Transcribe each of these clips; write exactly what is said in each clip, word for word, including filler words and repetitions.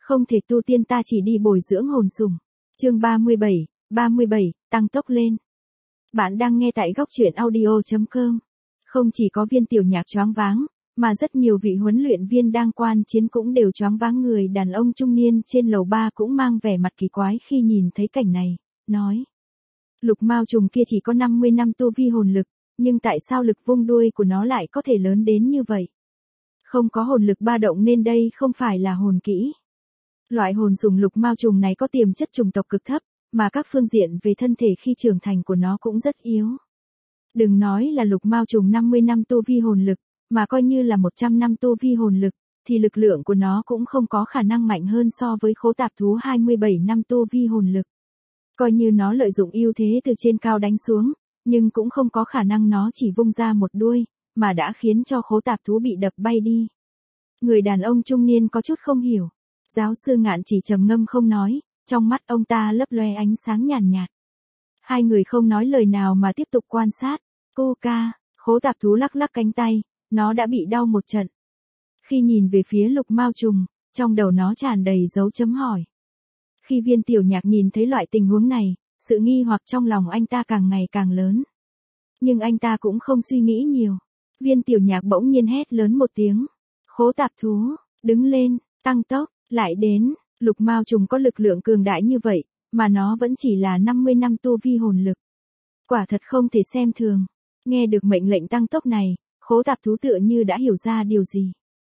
Không thể tu tiên ta chỉ đi bồi dưỡng hồn sủng. Chương ba mươi bảy, ba mươi bảy, tăng tốc lên. Bạn đang nghe tại góc truyện audio chấm com. Không chỉ có Viên Tiểu Nhạc choáng váng, mà rất nhiều vị huấn luyện viên đang quan chiến cũng đều choáng váng. Người đàn ông trung niên trên lầu ba cũng mang vẻ mặt kỳ quái khi nhìn thấy cảnh này, nói. Lục mao trùng kia chỉ có năm mươi năm tu vi hồn lực, nhưng tại sao lực vung đuôi của nó lại có thể lớn đến như vậy? Không có hồn lực ba động nên đây không phải là hồn kỹ. Loại hồn sủng lục mao trùng này có tiềm chất chủng tộc cực thấp, mà các phương diện về thân thể khi trưởng thành của nó cũng rất yếu. Đừng nói là lục mao trùng năm mươi năm tu vi hồn lực, mà coi như là một trăm năm tu vi hồn lực, thì lực lượng của nó cũng không có khả năng mạnh hơn so với khố tạp thú hai mươi bảy năm tu vi hồn lực. Coi như nó lợi dụng ưu thế từ trên cao đánh xuống, nhưng cũng không có khả năng nó chỉ vung ra một đuôi, mà đã khiến cho khố tạp thú bị đập bay đi. Người đàn ông trung niên có chút không hiểu. Giáo sư Ngạn chỉ trầm ngâm không nói, trong mắt ông ta lấp loe ánh sáng nhàn nhạt, nhạt. Hai người không nói lời nào mà tiếp tục quan sát. Cô ca, khố tạp thú lắc lắc cánh tay, nó đã bị đau một trận. Khi nhìn về phía lục mao trùng, trong đầu nó tràn đầy dấu chấm hỏi. Khi Viên Tiểu Nhạc nhìn thấy loại tình huống này, sự nghi hoặc trong lòng anh ta càng ngày càng lớn. Nhưng anh ta cũng không suy nghĩ nhiều. Viên Tiểu Nhạc bỗng nhiên hét lớn một tiếng. Khố tạp thú, đứng lên, tăng tốc, lại đến. Lục mao trùng có lực lượng cường đại như vậy, mà nó vẫn chỉ là năm mươi năm tu vi hồn lực. Quả thật không thể xem thường. Nghe được mệnh lệnh tăng tốc này, khố tạp thú tựa như đã hiểu ra điều gì.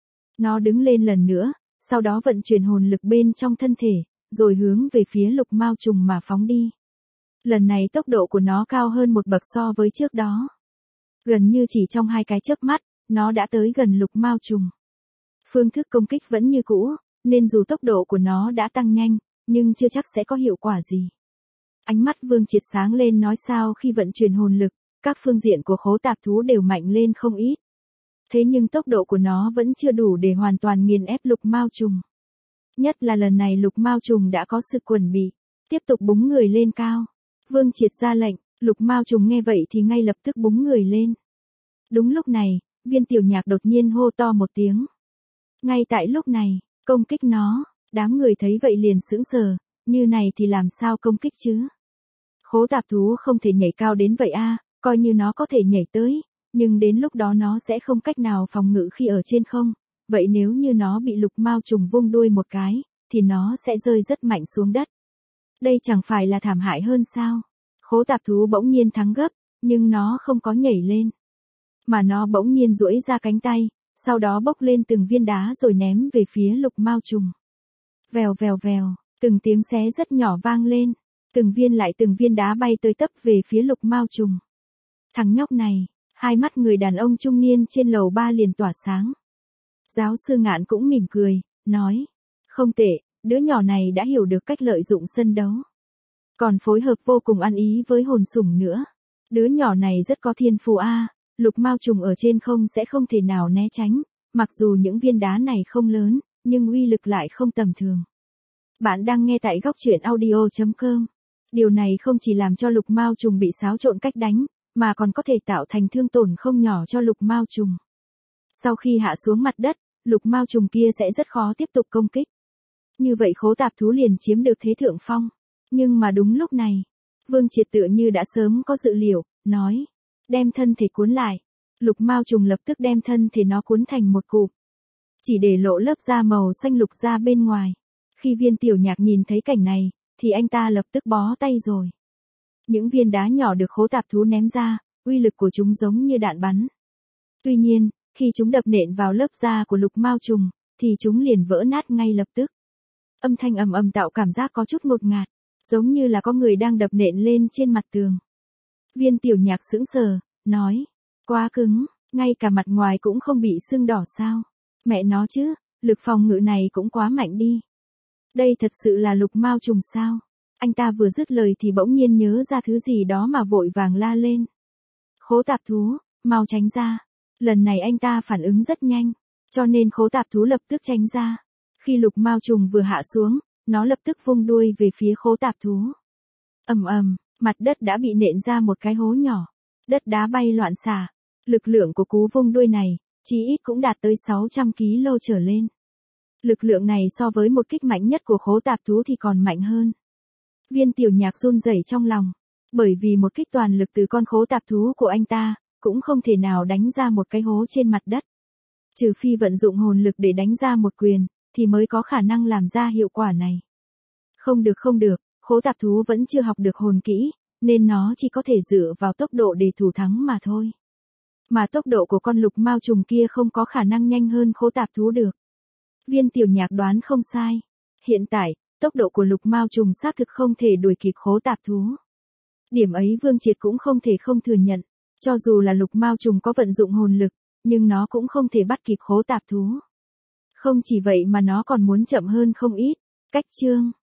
Nó đứng lên lần nữa, sau đó vận chuyển hồn lực bên trong thân thể, rồi hướng về phía lục mao trùng mà phóng đi. Lần này tốc độ của nó cao hơn một bậc so với trước đó. Gần như chỉ trong hai cái chớp mắt, nó đã tới gần lục mao trùng. Phương thức công kích vẫn như cũ, nên dù tốc độ của nó đã tăng nhanh, nhưng chưa chắc sẽ có hiệu quả gì. Ánh mắt Vương Triệt sáng lên nói sao khi vận chuyển hồn lực, các phương diện của khố tạp thú đều mạnh lên không ít. Thế nhưng tốc độ của nó vẫn chưa đủ để hoàn toàn nghiền ép lục mao trùng. Nhất là lần này lục mao trùng đã có sự chuẩn bị, tiếp tục búng người lên cao. Vương Triệt ra lệnh, lục mao trùng nghe vậy thì ngay lập tức búng người lên. Đúng lúc này, Viên Tiểu Nhạc đột nhiên hô to một tiếng. Ngay tại lúc này, công kích nó, đám người thấy vậy liền sững sờ, như này thì làm sao công kích chứ? Khố tạp thú không thể nhảy cao đến vậy a, à, coi như nó có thể nhảy tới, nhưng đến lúc đó nó sẽ không cách nào phòng ngự khi ở trên không, vậy nếu như nó bị lục mao trùng vung đuôi một cái, thì nó sẽ rơi rất mạnh xuống đất. Đây chẳng phải là thảm hại hơn sao? Khố tạp thú bỗng nhiên thắng gấp, nhưng nó không có nhảy lên, mà nó bỗng nhiên duỗi ra cánh tay, sau đó bốc lên từng viên đá rồi ném về phía lục mao trùng. Vèo vèo vèo, từng tiếng xé rất nhỏ vang lên, từng viên lại từng viên đá bay tới tấp về phía lục mao trùng. Thằng nhóc này, hai mắt người đàn ông trung niên trên lầu ba liền tỏa sáng. Giáo sư Ngạn cũng mỉm cười, nói, không tệ, đứa nhỏ này đã hiểu được cách lợi dụng sân đấu. Còn phối hợp vô cùng ăn ý với hồn sủng nữa. Đứa nhỏ này rất có thiên phú a, à, lục mao trùng ở trên không sẽ không thể nào né tránh, mặc dù những viên đá này không lớn, nhưng uy lực lại không tầm thường. Bạn đang nghe tại góc truyện audio chấm com. Điều này không chỉ làm cho lục mao trùng bị xáo trộn cách đánh, mà còn có thể tạo thành thương tổn không nhỏ cho lục mao trùng. Sau khi hạ xuống mặt đất, lục mao trùng kia sẽ rất khó tiếp tục công kích. Như vậy khố tạp thú liền chiếm được thế thượng phong. Nhưng mà đúng lúc này, Vương Triệt tựa như đã sớm có dự liệu, nói, đem thân thể cuốn lại. Lục mao trùng lập tức đem thân thể nó cuốn thành một cụm, chỉ để lộ lớp da màu xanh lục ra bên ngoài. Khi Viên Tiểu Nhạc nhìn thấy cảnh này, thì anh ta lập tức bó tay rồi. Những viên đá nhỏ được khố tạp thú ném ra, uy lực của chúng giống như đạn bắn. Tuy nhiên, khi chúng đập nện vào lớp da của lục mao trùng, thì chúng liền vỡ nát ngay lập tức. Âm thanh ầm ầm tạo cảm giác có chút ngột ngạt, giống như là có người đang đập nện lên trên mặt tường. Viên Tiểu Nhạc sững sờ, nói, quá cứng, ngay cả mặt ngoài cũng không bị sưng đỏ sao? Mẹ nó chứ, lực phòng ngự này cũng quá mạnh đi. Đây thật sự là lục mao trùng sao? Anh ta vừa dứt lời thì bỗng nhiên nhớ ra thứ gì đó mà vội vàng la lên. Khố tạp thú, mau tránh ra. Lần này anh ta phản ứng rất nhanh, cho nên khố tạp thú lập tức tránh ra. Khi lục mao trùng vừa hạ xuống, nó lập tức vung đuôi về phía khố tạp thú. Ầm ầm, mặt đất đã bị nện ra một cái hố nhỏ. Đất đá bay loạn xạ. Lực lượng của cú vung đuôi này, chí ít cũng đạt tới sáu trăm ki lô gam trở lên. Lực lượng này so với một kích mạnh nhất của khố tạp thú thì còn mạnh hơn. Viên tiểu nhạc run rẩy trong lòng. Bởi vì một kích toàn lực từ con khố tạp thú của anh ta, cũng không thể nào đánh ra một cái hố trên mặt đất. Trừ phi vận dụng hồn lực để đánh ra một quyền, thì mới có khả năng làm ra hiệu quả này. Không được không được, khố tạp thú vẫn chưa học được hồn kỹ, nên nó chỉ có thể dựa vào tốc độ để thủ thắng mà thôi. Mà tốc độ của con lục mao trùng kia không có khả năng nhanh hơn khố tạp thú được. Viên tiểu nhạc đoán không sai. Hiện tại, tốc độ của lục mao trùng xác thực không thể đuổi kịp khố tạp thú. Điểm ấy Vương Triệt cũng không thể không thừa nhận. Cho dù là lục mao trùng có vận dụng hồn lực, nhưng nó cũng không thể bắt kịp khố tạp thú. Không chỉ vậy mà nó còn muốn chậm hơn không ít. Cách chương